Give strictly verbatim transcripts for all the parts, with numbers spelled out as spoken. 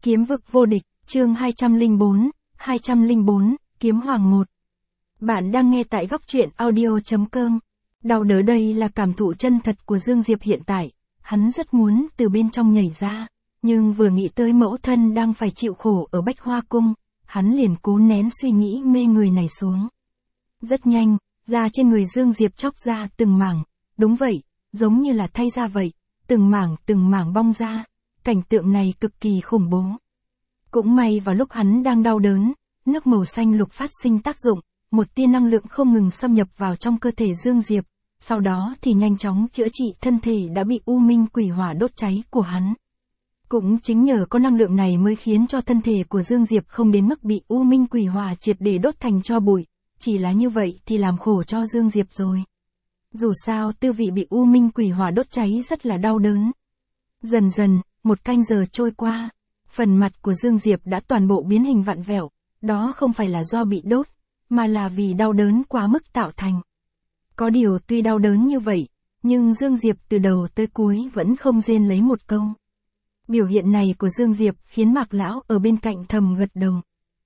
Kiếm vực vô địch, chương hai trăm lẻ bốn, hai trăm lẻ bốn, Kiếm Hoàng một. Bạn đang nghe tại góc truyện audio chấm com. Đau đớn đây là cảm thụ chân thật của Dương Diệp hiện tại, hắn rất muốn từ bên trong nhảy ra, nhưng vừa nghĩ tới mẫu thân đang phải chịu khổ ở Bách Hoa Cung, hắn liền cố nén suy nghĩ mê người này xuống. Rất nhanh, da trên người Dương Diệp chóc ra từng mảng, đúng vậy, giống như là thay da vậy, từng mảng từng mảng bong ra, cảnh tượng này cực kỳ khủng bố. Cũng may vào lúc hắn đang đau đớn, nước màu xanh lục phát sinh tác dụng, một tia năng lượng không ngừng xâm nhập vào trong cơ thể Dương Diệp, sau đó thì nhanh chóng chữa trị thân thể đã bị u minh quỷ hỏa đốt cháy của hắn. Cũng chính nhờ có năng lượng này mới khiến cho thân thể của Dương Diệp không đến mức bị u minh quỷ hỏa triệt để đốt thành tro bụi, chỉ là như vậy thì làm khổ cho Dương Diệp rồi. Dù sao tư vị bị u minh quỷ hỏa đốt cháy rất là đau đớn. Dần dần, một canh giờ trôi qua, phần mặt của Dương Diệp đã toàn bộ biến hình vặn vẹo, đó không phải là do bị đốt, mà là vì đau đớn quá mức tạo thành. Có điều tuy đau đớn như vậy, nhưng Dương Diệp từ đầu tới cuối vẫn không rên lấy một câu. Biểu hiện này của Dương Diệp khiến Mạc Lão ở bên cạnh thầm gật đầu.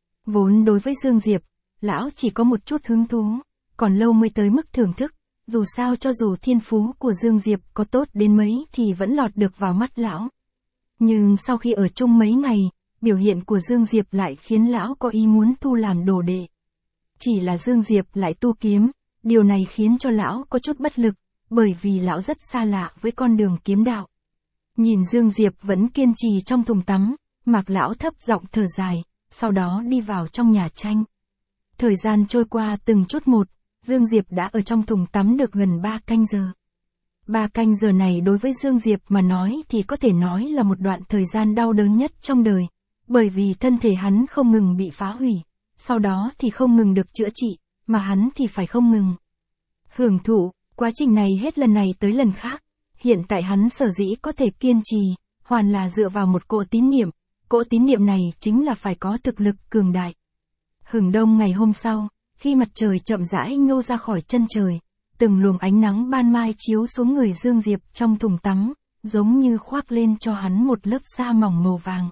Vốn đối với Dương Diệp, Lão chỉ có một chút hứng thú, còn lâu mới tới mức thưởng thức, dù sao cho dù thiên phú của Dương Diệp có tốt đến mấy thì vẫn lọt được vào mắt Lão. Nhưng sau khi ở chung mấy ngày, biểu hiện của Dương Diệp lại khiến Lão có ý muốn thu làm đồ đệ. Chỉ là Dương Diệp lại tu kiếm, điều này khiến cho Lão có chút bất lực, bởi vì Lão rất xa lạ với con đường kiếm đạo. Nhìn Dương Diệp vẫn kiên trì trong thùng tắm, Mạc Lão thấp giọng thở dài, sau đó đi vào trong nhà tranh. Thời gian trôi qua từng chút một, Dương Diệp đã ở trong thùng tắm được gần ba canh giờ. Ba canh giờ này đối với Dương Diệp mà nói thì có thể nói là một đoạn thời gian đau đớn nhất trong đời, bởi vì thân thể hắn không ngừng bị phá hủy, sau đó thì không ngừng được chữa trị, mà hắn thì phải không ngừng hưởng thụ, quá trình này hết lần này tới lần khác. Hiện tại hắn sở dĩ có thể kiên trì, hoàn là dựa vào một cỗ tín niệm, cỗ tín niệm này chính là phải có thực lực cường đại. Hừng đông ngày hôm sau, khi mặt trời chậm rãi nhô ra khỏi chân trời, từng luồng ánh nắng ban mai chiếu xuống người Dương Diệp trong thùng tắm, giống như khoác lên cho hắn một lớp da mỏng màu vàng.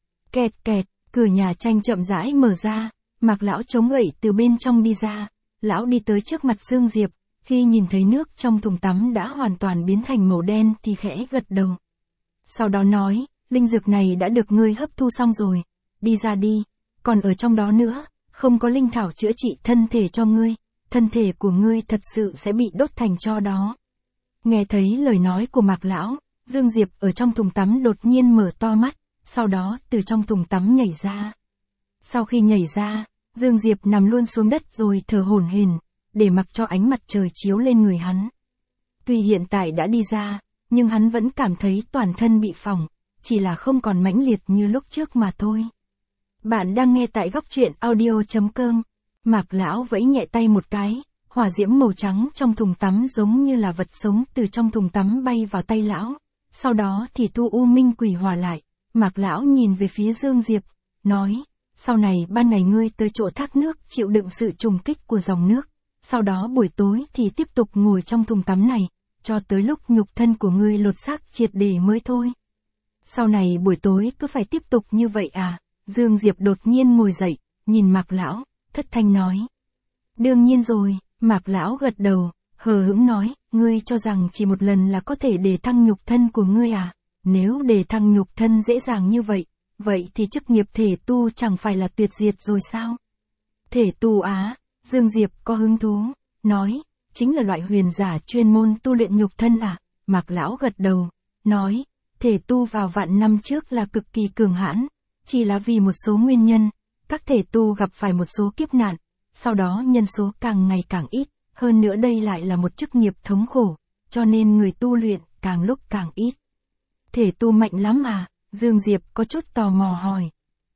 Kẹt kẹt, cửa nhà tranh chậm rãi mở ra, Mạc Lão chống gậy từ bên trong đi ra, Lão đi tới trước mặt Dương Diệp, khi nhìn thấy nước trong thùng tắm đã hoàn toàn biến thành màu đen thì khẽ gật đầu. Sau đó nói, linh dược này đã được ngươi hấp thu xong rồi, đi ra đi, còn ở trong đó nữa, không có linh thảo chữa trị thân thể cho ngươi, thân thể của ngươi thật sự sẽ bị đốt thành tro đó. Nghe thấy lời nói của Mạc Lão, Dương Diệp ở trong thùng tắm đột nhiên mở to mắt, sau đó từ trong thùng tắm nhảy ra. Sau khi nhảy ra, Dương Diệp nằm luôn xuống đất rồi thở hổn hển, để mặc cho ánh mặt trời chiếu lên người hắn. Tuy hiện tại đã đi ra, nhưng hắn vẫn cảm thấy toàn thân bị phỏng, chỉ là không còn mãnh liệt như lúc trước mà thôi. Bạn đang nghe tại góc truyện audio chấm com. Mạc Lão vẫy nhẹ tay một cái, hỏa diễm màu trắng trong thùng tắm giống như là vật sống từ trong thùng tắm bay vào tay Lão. Sau đó thì tu u minh quỷ hỏa lại, Mạc Lão nhìn về phía Dương Diệp, nói, sau này ban ngày ngươi tới chỗ thác nước chịu đựng sự trùng kích của dòng nước. Sau đó buổi tối thì tiếp tục ngồi trong thùng tắm này, cho tới lúc nhục thân của ngươi lột xác triệt để mới thôi. Sau này buổi tối cứ phải tiếp tục như vậy à? Dương Diệp đột nhiên ngồi dậy, nhìn Mạc Lão, thất thanh nói. Đương nhiên rồi, Mạc Lão gật đầu, hờ hững nói, ngươi cho rằng chỉ một lần là có thể đề thăng nhục thân của ngươi à? Nếu đề thăng nhục thân dễ dàng như vậy, vậy thì chức nghiệp thể tu chẳng phải là tuyệt diệt rồi sao? Thể tu á? Dương Diệp có hứng thú, nói, chính là loại huyền giả chuyên môn tu luyện nhục thân à? Mạc Lão gật đầu, nói, thể tu vào vạn năm trước là cực kỳ cường hãn, chỉ là vì một số nguyên nhân, các thể tu gặp phải một số kiếp nạn, sau đó nhân số càng ngày càng ít, hơn nữa đây lại là một chức nghiệp thống khổ, cho nên người tu luyện càng lúc càng ít. Thể tu mạnh lắm à? Dương Diệp có chút tò mò hỏi.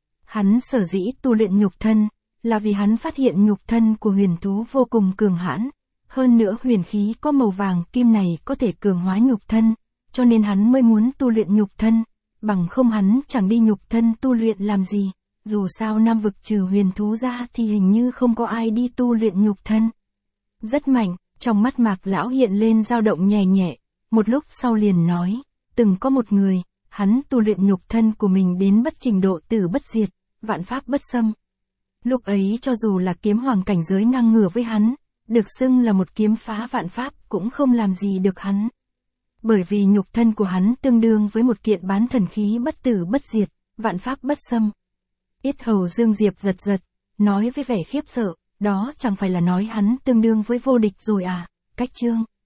Hắn sở dĩ tu luyện nhục thân, là vì hắn phát hiện nhục thân của huyền thú vô cùng cường hãn, hơn nữa huyền khí có màu vàng kim này có thể cường hóa nhục thân, cho nên hắn mới muốn tu luyện nhục thân, bằng không hắn chẳng đi nhục thân tu luyện làm gì, dù sao nam vực trừ huyền thú ra thì hình như không có ai đi tu luyện nhục thân. Rất mạnh, trong mắt Mạc Lão hiện lên dao động nhẹ nhẹ, một lúc sau liền nói, từng có một người, hắn tu luyện nhục thân của mình đến bất trình độ tử bất diệt, vạn pháp bất xâm. Lúc ấy cho dù là kiếm hoàng cảnh giới ngang ngửa với hắn, được xưng là một kiếm phá vạn pháp cũng không làm gì được hắn. Bởi vì nhục thân của hắn tương đương với một kiện bán thần khí bất tử bất diệt, vạn pháp bất xâm. Yết hầu Dương Diệp giật giật, nói với vẻ khiếp sợ, đó chẳng phải là nói hắn tương đương với vô địch rồi à, cách chương.